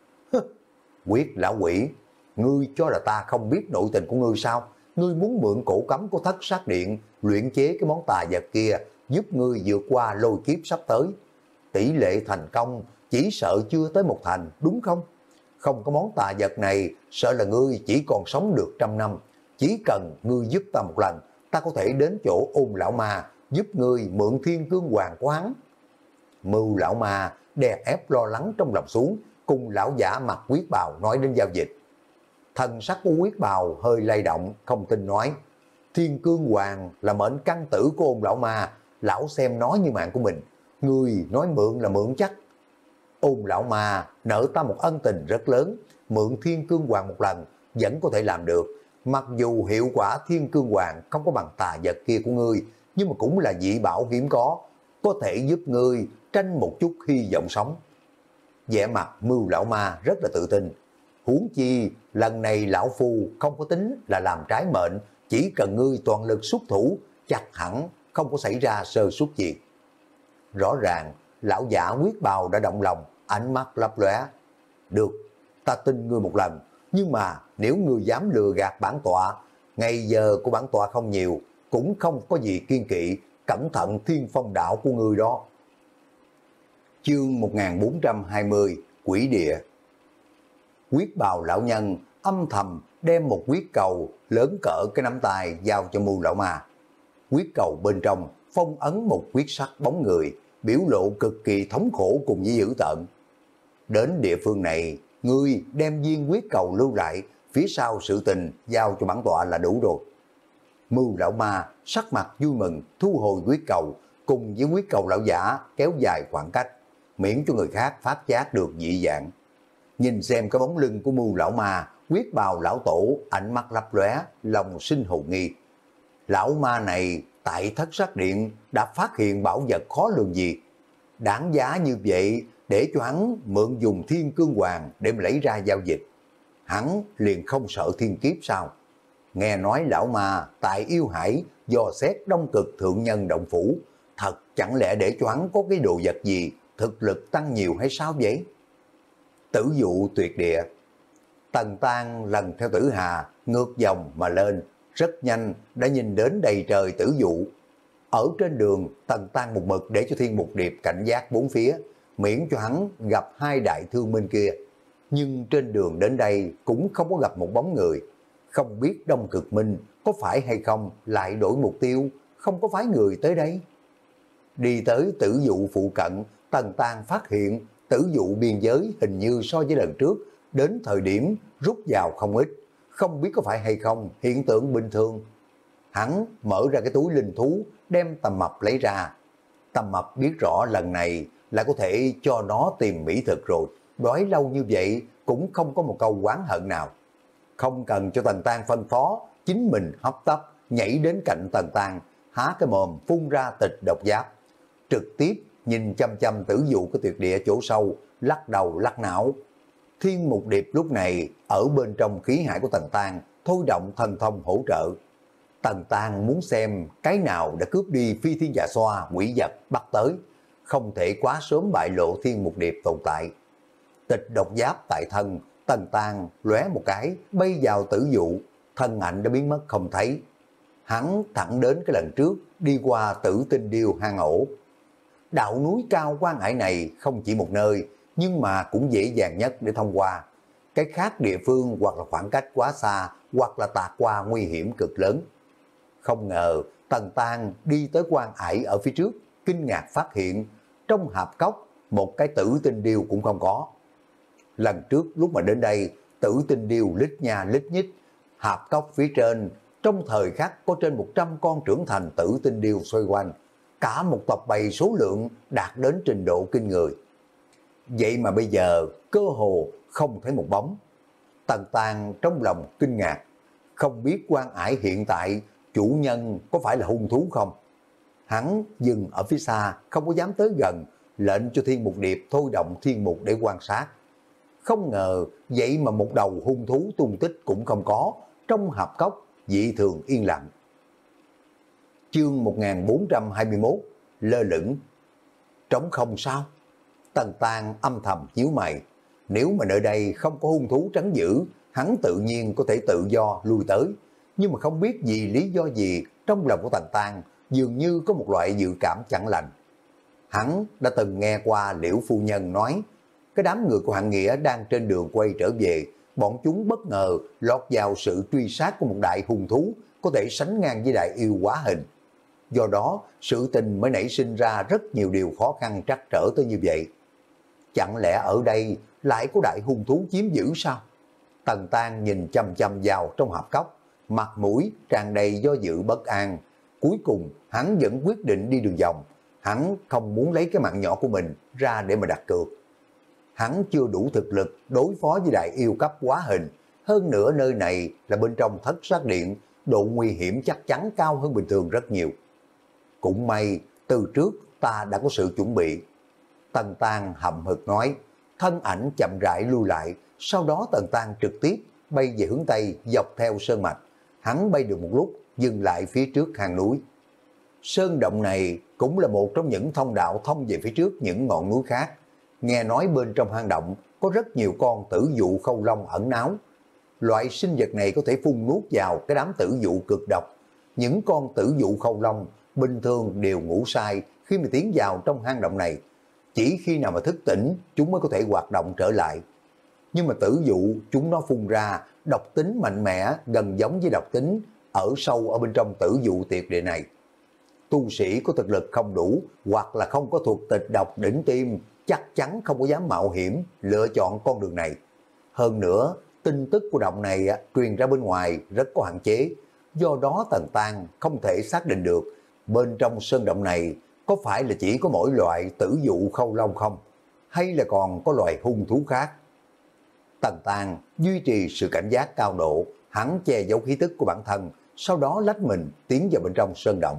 S1: Quyết lão quỷ, ngươi cho là ta không biết nội tình của ngươi sao? Ngươi muốn mượn cổ cấm của Thất Sát Điện luyện chế cái món tà vật kia, giúp ngươi vượt qua lôi kiếp sắp tới. Tỷ lệ thành công chỉ sợ chưa tới một thành, đúng không? Không có món tà vật này, sợ là ngươi chỉ còn sống được trăm năm. Chỉ cần ngươi giúp ta một lần, ta có thể đến chỗ Ôn Lão Ma giúp ngươi mượn Thiên Cương Hoàng của hắn. Mưu Lão Ma đè ép lo lắng trong lòng xuống, cùng lão giả mặc quyết bào nói đến giao dịch. Thần sắc của quyết bào hơi lay động, không tin nói. Thiên Cương Hoàng là mệnh căn tử của Ôn Lão Ma, lão xem nó như mạng của mình. Người nói mượn là mượn chắc. Ôn Lão Ma nợ ta một ân tình rất lớn, mượn Thiên Cương Hoàng một lần vẫn có thể làm được. Mặc dù hiệu quả Thiên Cương Hoàng không có bằng tà vật kia của ngươi, nhưng mà cũng là dị bảo hiếm có. có thể giúp ngươi tranh một chút hy vọng sống. Vẻ mặt Mưu lão ma rất là tự tin. Huống chi lần này lão phu không có tính là làm trái mệnh, chỉ cần ngươi toàn lực xuất thủ, chắc hẳn không có xảy ra sơ suất gì. Rõ ràng lão giả Quyết Bào đã động lòng, ánh mắt lấp lóe. Được, ta tin ngươi một lần, nhưng mà nếu ngươi dám lừa gạt bản tọa, ngày giờ của bản tọa không nhiều, cũng không có gì kiên kỵ, cẩn thận thiên phong đạo của ngươi đó. Chương một nghìn bốn trăm hai mươi, Quỷ Địa. Quyết Bào lão nhân âm thầm đem một huyết cầu lớn cỡ cái nắm tay giao cho Mưu lão ma. Huyết cầu bên trong phong ấn một huyết sắc bóng người, biểu lộ cực kỳ thống khổ cùng với dữ tợn. Đến địa phương này, ngươi đem viên huyết cầu lưu lại, phía sau sự tình giao cho bản tọa là đủ rồi. Mưu lão ma sắc mặt vui mừng thu hồi huyết cầu, cùng với huyết cầu lão giả kéo dài khoảng cách, miễn cho người khác phát giác được dị dạng. Nhìn xem cái bóng lưng của Mưu lão ma, Quyết Bào lão tổ ánh mắt lấp lóe, lòng sinh hồ nghi. Lão ma này tại Thất Sắc Điện đã phát hiện bảo vật khó lường gì, đáng giá như vậy để cho hắn mượn dùng Thiên Cương Hoàng để mà lấy ra giao dịch. Hắn liền không sợ thiên kiếp sao? Nghe nói lão ma tại Yêu Hải dò xét Đông Cực thượng nhân động phủ, thật chẳng lẽ để cho hắn có cái đồ vật gì thực lực tăng nhiều hay sao vậy? Tử dụ tuyệt địa. Tần Tan lần theo Tử Hà ngược dòng mà lên, rất nhanh đã nhìn đến đầy trời tử dụ. Ở trên đường, Tần Tan một mực để cho Thiên Mục Điệp cảnh giác bốn phía, miễn cho hắn gặp hai đại thương minh kia. Nhưng trên đường đến đây cũng không có gặp một bóng người. Không biết Đông Cực Minh có phải hay không lại đổi mục tiêu, không có phái người tới đây. Đi tới tử dụ phụ cận, Tần Tan phát hiện tử dụ biên giới hình như so với lần trước, đến thời điểm rút vào không ít, không biết có phải hay không hiện tượng bình thường. Hắn mở ra cái túi linh thú, đem Tầm Mập lấy ra. Tầm Mập biết rõ lần này là có thể cho nó tìm mỹ thực rồi, đói lâu như vậy cũng không có một câu oán hận nào. Không cần cho Tần Tan phân phó, chính mình hấp tấp nhảy đến cạnh Tần Tan, há cái mồm phun ra tịch độc giáp, trực tiếp nhìn chăm chăm tử dụ cái tuyệt địa chỗ sâu, lắc đầu lắc não. Thiên Mục Điệp lúc này ở bên trong khí hải của Tần Tan thôi động thần thông hỗ trợ. Tần Tan muốn xem cái nào đã cướp đi Phi Thiên Dạ Xoa quỷ vật bắt tới, không thể quá sớm bại lộ Thiên Mục Điệp tồn tại. Tịch độc giáp tại thân, Tần Tan lóe một cái bay vào tử dụ, thân ảnh đã biến mất không thấy. Hắn thẳng đến cái lần trước đi qua Tử Tinh Điêu hang ổ. Đạo núi cao quan ải này không chỉ một nơi, nhưng mà cũng dễ dàng nhất để thông qua. Cái khác địa phương hoặc là khoảng cách quá xa, hoặc là tạt qua nguy hiểm cực lớn. Không ngờ Tần Tan đi tới quan ải ở phía trước, kinh ngạc phát hiện trong hạp cốc một cái Tử Tinh Điêu cũng không có. Lần trước lúc mà đến đây, Tử Tinh Điêu lít nha lít nhít, hạp cốc phía trên trong thời khắc có trên một trăm con trưởng thành Tử Tinh Điêu xoay quanh, cả một tập bầy số lượng đạt đến trình độ kinh người. Vậy mà bây giờ cơ hồ không thấy một bóng. Tần Tan trong lòng kinh ngạc, không biết quan ải hiện tại chủ nhân có phải là hung thú không? Hắn dừng ở phía xa, không có dám tới gần, lệnh cho Thiên Mục Điệp thôi động thiên mục để quan sát. Không ngờ vậy mà một đầu hung thú tung tích cũng không có, trong hạp cốc dị thường yên lặng. Chương một nghìn bốn trăm hai mươi mốt, lơ lửng. Trống không sao? Tần Tan âm thầm nhíu mày. Nếu mà nơi đây không có hung thú trấn giữ, hắn tự nhiên có thể tự do lui tới. Nhưng mà không biết vì lý do gì, trong lòng của Tần Tan dường như có một loại dự cảm chẳng lành. Hắn đã từng nghe qua Liễu phu nhân nói, cái đám người của Hạng Nghĩa đang trên đường quay trở về, bọn chúng bất ngờ lọt vào sự truy sát của một đại hung thú có thể sánh ngang với đại yêu hóa hình. Do đó, sự tình mới nảy sinh ra rất nhiều điều khó khăn trắc trở tới như vậy. Chẳng lẽ ở đây lại có đại hung thú chiếm giữ sao? Tần Tan nhìn chăm chăm vào trong hạp cốc, mặt mũi tràn đầy do dự bất an. Cuối cùng, hắn vẫn quyết định đi đường vòng. Hắn không muốn lấy cái mạng nhỏ của mình ra để mà đặt cược. Hắn chưa đủ thực lực đối phó với đại yêu cấp hóa hình. Hơn nữa nơi này là bên trong Thất Sát Điện, độ nguy hiểm chắc chắn cao hơn bình thường rất nhiều. Cũng may, từ trước ta đã có sự chuẩn bị. Tần Tang hậm hực nói, thân ảnh chậm rãi lui lại, sau đó Tần Tang trực tiếp bay về hướng Tây dọc theo sơn mạch. Hắn bay được một lúc, dừng lại phía trước hang núi. Sơn động này cũng là một trong những thông đạo thông về phía trước những ngọn núi khác. Nghe nói bên trong hang động có rất nhiều con tử dụ khâu long ẩn náu. Loại sinh vật này có thể phun nuốt vào cái đám tử dụ cực độc. Những con tử dụ khâu long bình thường đều ngủ say khi mà tiến vào trong hang động này. Chỉ khi nào mà thức tỉnh, chúng mới có thể hoạt động trở lại. Nhưng mà tử dụ chúng nó phun ra độc tính mạnh mẽ, gần giống với độc tính ở sâu ở bên trong tử dụ tuyệt địa này. Tu sĩ có thực lực không đủ hoặc là không có thuộc tịch độc đỉnh tiêm chắc chắn không có dám mạo hiểm lựa chọn con đường này. Hơn nữa, tin tức của động này truyền ra bên ngoài rất có hạn chế, do đó Tần Tang không thể xác định được bên trong sơn động này có phải là chỉ có mỗi loại tử dụ khâu long không, hay là còn có loài hung thú khác. Tần Tang duy trì sự cảnh giác cao độ, hắn che giấu khí tức của bản thân, sau đó lách mình tiến vào bên trong sơn động.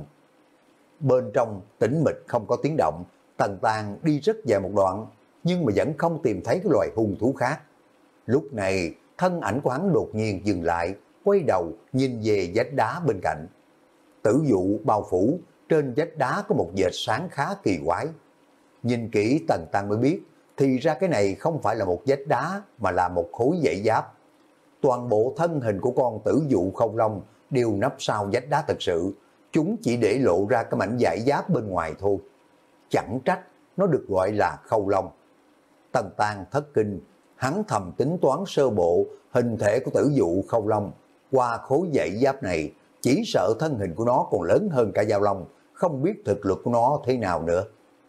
S1: Bên trong tĩnh mịch không có tiếng động, Tần Tang đi rất dài một đoạn, nhưng mà vẫn không tìm thấy cái loài hung thú khác. Lúc này, thân ảnh của hắn đột nhiên dừng lại, quay đầu nhìn về vách đá bên cạnh. Tử dụ bao phủ, trên vách đá có một vệt sáng khá kỳ quái. Nhìn kỹ Tần Tang mới biết, thì ra cái này không phải là một vách đá mà là một khối dãy giáp. Toàn bộ thân hình của con tử dụ khâu long đều nấp sau vách đá thật sự, chúng chỉ để lộ ra cái mảnh dải giáp bên ngoài thôi. Chẳng trách nó được gọi là khâu long. Tần Tang thất kinh, hắn thầm tính toán sơ bộ hình thể của tử dụ khâu long. Qua khối dãy giáp này, chỉ sợ thân hình của nó còn lớn hơn cả dao long, không biết thực lực của nó thế nào nữa.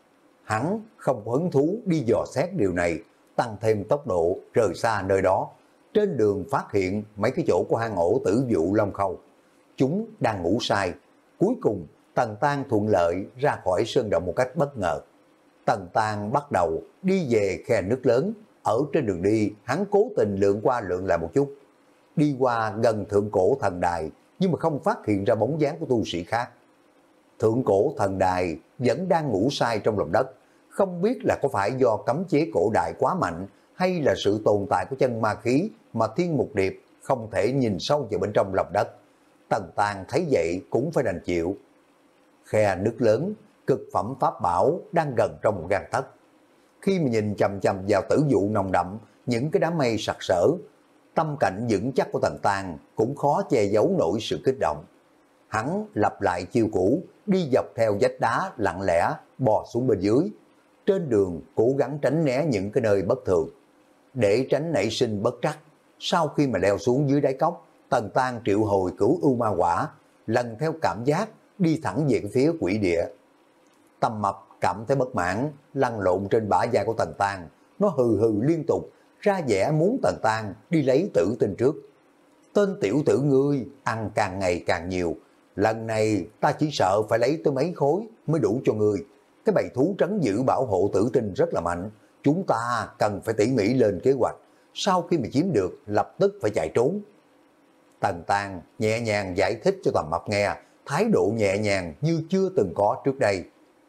S1: Hắn không có hứng thú đi dò xét điều này, tăng thêm tốc độ rời xa nơi đó. Trên đường phát hiện mấy cái chỗ của hang ổ tử dụ long khâu. Chúng đang ngủ say. Cuối cùng, Tần Tang thuận lợi ra khỏi sơn động một cách bất ngờ. Tần Tang bắt đầu đi về khe nước lớn. Ở trên đường đi, hắn cố tình lượn qua lượn lại một chút. Đi qua gần thượng cổ thần đài, nhưng mà không phát hiện ra bóng dáng của tu sĩ khác. Thượng cổ thần đài vẫn đang ngủ say trong lòng đất. Không biết là có phải do cấm chế cổ đại quá mạnh, hay là sự tồn tại của chân ma khí mà Thiên Mục Điệp không thể nhìn sâu vào bên trong lòng đất. Tần Tang thấy vậy cũng phải đành chịu. Khe nước lớn, cực phẩm pháp bảo đang gần trong một gang tấc. Khi mà nhìn chầm chầm vào tử dụ nồng đậm, những cái đám mây sặc sỡ, tâm cảnh vững chắc của Tần Tang cũng khó che giấu nổi sự kích động. Hắn lặp lại chiêu cũ, đi dọc theo vách đá lặng lẽ bò xuống bên dưới. Trên đường cố gắng tránh né những cái nơi bất thường. Để tránh nảy sinh bất trắc, sau khi mà leo xuống dưới đáy cốc, Tần Tang triệu hồi cửu ưu ma quả, lần theo cảm giác đi thẳng về phía quỷ địa. Tâm Mập cảm thấy bất mãn, lăn lộn trên bả vai của Tần Tang, nó hừ hừ liên tục, ra vẻ muốn Tần Tang đi lấy tử tinh trước. Tên tiểu tử ngươi ăn càng ngày càng nhiều, lần này ta chỉ sợ phải lấy tới mấy khối mới đủ cho ngươi. Cái bầy thú trấn giữ bảo hộ tử tinh rất là mạnh, chúng ta cần phải tỉ mỉ lên kế hoạch, sau khi mà chiếm được lập tức phải chạy trốn. Tần Tang nhẹ nhàng giải thích cho Tầm Mập nghe, thái độ nhẹ nhàng như chưa từng có trước đây.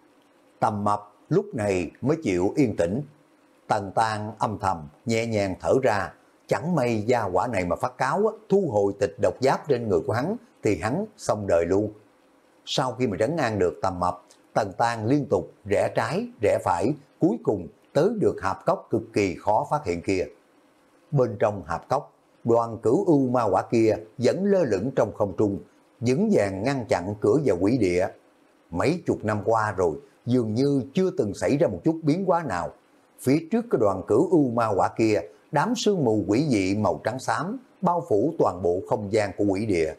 S1: Tầm Mập lúc này mới chịu yên tĩnh. Tần Tang âm thầm nhẹ nhàng thở ra, chẳng may gia quả này mà phát cáo thu hồi tịch độc giáp trên người của hắn thì hắn xong đời luôn. Sau khi mà trấn an được Tầm Mập, Tần Tang liên tục rẽ trái, rẽ phải, cuối cùng tới được hạp cốc cực kỳ khó phát hiện kia. Bên trong hạp cốc, đoàn cửu ưu ma quả kia vẫn lơ lửng trong không trung, vững vàng ngăn chặn cửa vào quỷ địa. Mấy chục năm qua rồi, dường như chưa từng xảy ra một chút biến hóa nào. Phía trước cái đoàn cửu ưu ma quả kia, đám sương mù quỷ dị màu trắng xám bao phủ toàn bộ không gian của quỷ địa.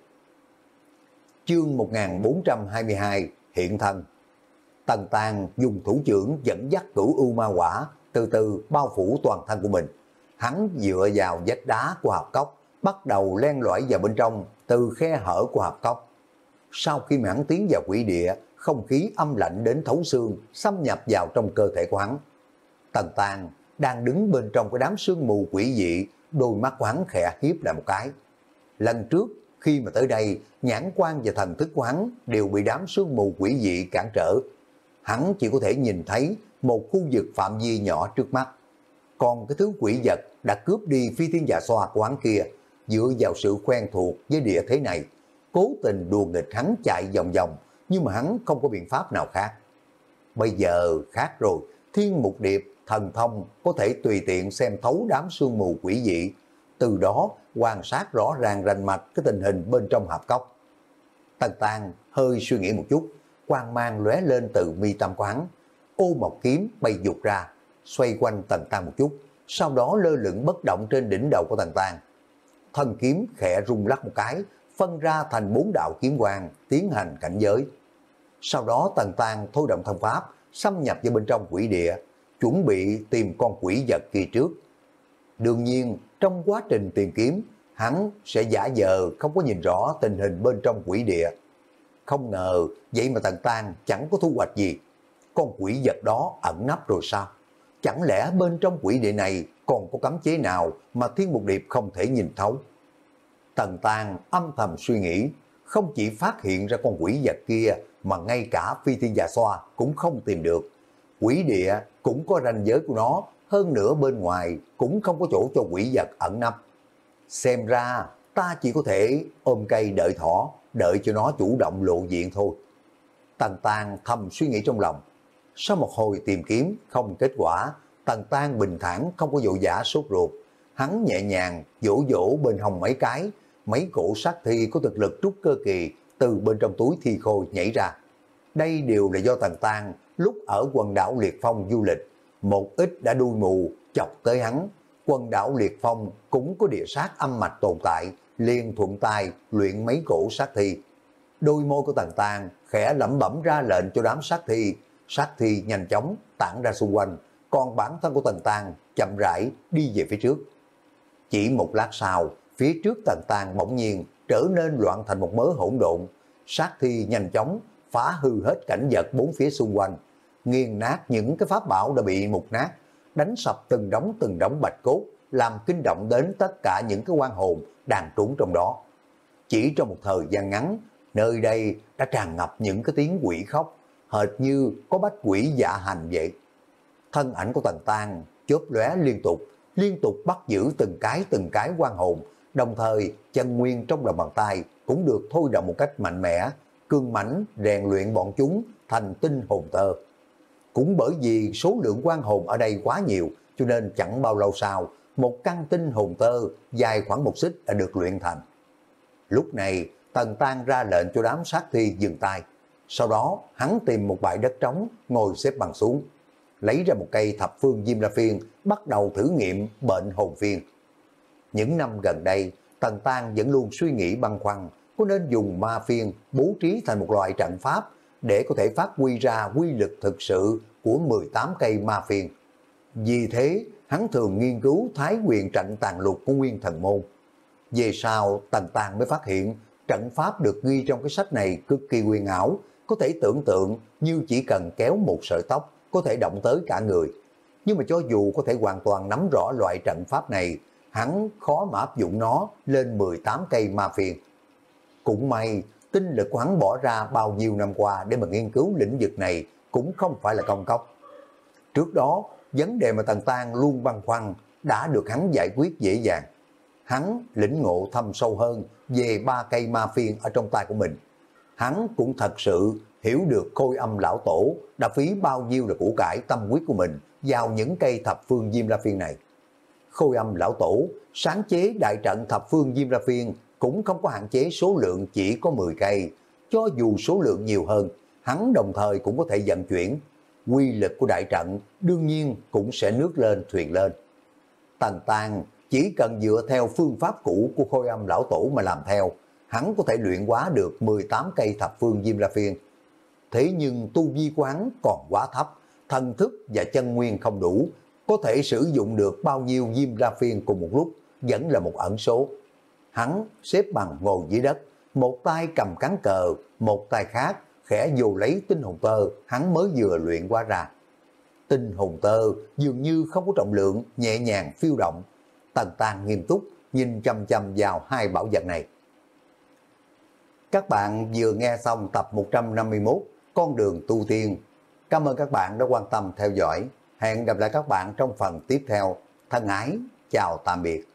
S1: Chương một nghìn bốn trăm hai mươi hai hiện thân. Tần Tang dùng thủ trưởng dẫn dắt cửu ưu ma quả từ từ bao phủ toàn thân của mình. Hắn dựa vào vách đá của hạp cốc, bắt đầu len lỏi vào bên trong từ khe hở của hạp cốc. Sau khi mà hắn tiến vào quỷ địa, không khí âm lạnh đến thấu xương xâm nhập vào trong cơ thể của hắn. Tần Tang đang đứng bên trong cái đám sương mù quỷ dị, đôi mắt của hắn khẽ hiếp lại một cái. Lần trước khi mà tới đây, nhãn quan và thần thức của hắn đều bị đám sương mù quỷ dị cản trở. hắn chỉ có thể nhìn thấy một khu vực phạm vi nhỏ trước mắt. Còn cái thứ quỷ vật đã cướp đi phi thiên dạ xoa của hắn kia, dựa vào sự quen thuộc với địa thế này, cố tình đùa nghịch hắn chạy vòng vòng, nhưng mà hắn không có biện pháp nào khác. Bây giờ khác rồi, thiên mục điệp, thần thông có thể tùy tiện xem thấu đám sương mù quỷ dị, từ đó quan sát rõ ràng rành mạch cái tình hình bên trong hạp cốc. Tần Tang hơi suy nghĩ một chút, quang mang lóe lên từ mi tâm của hắn, ô mộc kiếm bay vụt ra, xoay quanh Tần Tang một chút, sau đó lơ lửng bất động trên đỉnh đầu của Tần Tang. Thân kiếm khẽ rung lắc một cái, phân ra thành bốn đạo kiếm quang, tiến hành cảnh giới. Sau đó Tần Tang thôi động thân pháp, xâm nhập vào bên trong quỷ địa, chuẩn bị tìm con quỷ vật kia trước. Đương nhiên, trong quá trình tìm kiếm, hắn sẽ giả vờ không có nhìn rõ tình hình bên trong quỷ địa. Không ngờ, vậy mà Tần Tang chẳng có thu hoạch gì. Con quỷ vật đó ẩn nấp rồi sao? Chẳng lẽ bên trong quỷ địa này còn có cấm chế nào mà Thiên Mục Điệp không thể nhìn thấu? Tần Tang âm thầm suy nghĩ, không chỉ phát hiện ra con quỷ vật kia mà ngay cả phi thiên dạ xoa cũng không tìm được. Quỷ địa cũng có ranh giới của nó, hơn nữa bên ngoài cũng không có chỗ cho quỷ vật ẩn nấp. Xem ra ta chỉ có thể ôm cây đợi thỏ, đợi cho nó chủ động lộ diện thôi. Tần Tang thầm suy nghĩ trong lòng. Sau một hồi tìm kiếm không kết quả, Tần Tang bình thản không có vội vã sốt ruột. Hắn nhẹ nhàng vỗ vỗ bên hông mấy cái, mấy cổ sát thi có thực lực trúc cơ kỳ từ bên trong túi thi khôi nhảy ra. Đây đều là do Tần Tang lúc ở quần đảo Liệt Phong du lịch, một ít đã đuôi mù chọc tới hắn. Quần đảo Liệt Phong cũng có địa sát âm mạch tồn tại, liền thuận tay luyện mấy cổ sát thi. Đôi môi của Tần Tang khẽ lẩm bẩm ra lệnh cho đám sát thi, sát thi nhanh chóng tản ra xung quanh, còn bản thân của Tần Tang chậm rãi đi về phía trước. Chỉ một lát sau, phía trước Tần Tang bỗng nhiên trở nên loạn thành một mớ hỗn độn, sát thi nhanh chóng phá hư hết cảnh vật bốn phía xung quanh, nghiền nát những cái pháp bảo đã bị mục nát, đánh sập từng đống từng đống bạch cốt, làm kinh động đến tất cả những cái oan hồn đang trốn trong đó. Chỉ trong một thời gian ngắn, nơi đây đã tràn ngập những cái tiếng quỷ khóc, hệt như có bách quỷ dạ hành vậy. Thân ảnh của Tần Tang chớp lóe liên tục, liên tục bắt giữ từng cái từng cái oan hồn, đồng thời chân nguyên trong lòng bàn tay cũng được thôi động một cách mạnh mẽ, cương mãnh rèn luyện bọn chúng thành tinh hồn tơ. Cũng bởi vì số lượng oan hồn ở đây quá nhiều, cho nên chẳng bao lâu sau, một căn tinh hồn tơ dài khoảng một xích đã được luyện thành. Lúc này, Tần Tang ra lệnh cho đám sát thi dừng tay. Sau đó, hắn tìm một bãi đất trống, ngồi xếp bằng xuống, lấy ra một cây thập phương diêm la phiên, bắt đầu thử nghiệm bệnh hồn phiên. Những năm gần đây, Tần Tang vẫn luôn suy nghĩ băn khoăn, có nên dùng ma phiên bố trí thành một loại trận pháp để có thể phát huy ra quy lực thực sự của mười tám cây ma phiên. Vì thế, hắn thường nghiên cứu Thái Quyền trận tàn lục của Nguyên Thần Môn. Về sau, Tần Tang mới phát hiện trận pháp được ghi trong cái sách này cực kỳ huyền ảo, có thể tưởng tượng như chỉ cần kéo một sợi tóc có thể động tới cả người. Nhưng mà cho dù có thể hoàn toàn nắm rõ loại trận pháp này, hắn khó mà áp dụng nó lên mười tám cây ma phiên. Cũng may, tinh lực của hắn bỏ ra bao nhiêu năm qua để mà nghiên cứu lĩnh vực này cũng không phải là công cốc. Trước đó, vấn đề mà Tần Tang luôn băn khoăn đã được hắn giải quyết dễ dàng. Hắn lĩnh ngộ thâm sâu hơn về ba cây ma phiên ở trong tay của mình. Hắn cũng thật sự hiểu được Khôi Âm lão tổ đã phí bao nhiêu là củ cải tâm huyết của mình vào những cây thập phương diêm la phiên này. Khôi Âm lão tổ sáng chế đại trận thập phương diêm la phiên cũng không có hạn chế số lượng chỉ có mười cây. Cho dù số lượng nhiều hơn, hắn đồng thời cũng có thể vận chuyển. Quy lực của đại trận đương nhiên cũng sẽ nước lên thuyền lên. Tần Tang chỉ cần dựa theo phương pháp cũ của Khôi Âm lão tổ mà làm theo, hắn có thể luyện hóa được mười tám cây thập phương diêm la phiên. Thế nhưng tu vi quán còn quá thấp, thần thức và chân nguyên không đủ, có thể sử dụng được bao nhiêu diêm la phiên cùng một lúc vẫn là một ẩn số. Hắn xếp bằng ngồi dưới đất, một tay cầm cán cờ, một tay khác khẽ vồ lấy tinh hồn tơ hắn mới vừa luyện hóa ra. Tinh hồn tơ dường như không có trọng lượng, nhẹ nhàng phiêu động. Tần Tang nghiêm túc nhìn chăm chăm vào hai bảo vật này. Các bạn vừa nghe xong tập một trăm năm mươi mốt Con đường tu tiên. Cảm ơn các bạn đã quan tâm theo dõi. Hẹn gặp lại các bạn trong phần tiếp theo. Thân ái, chào tạm biệt.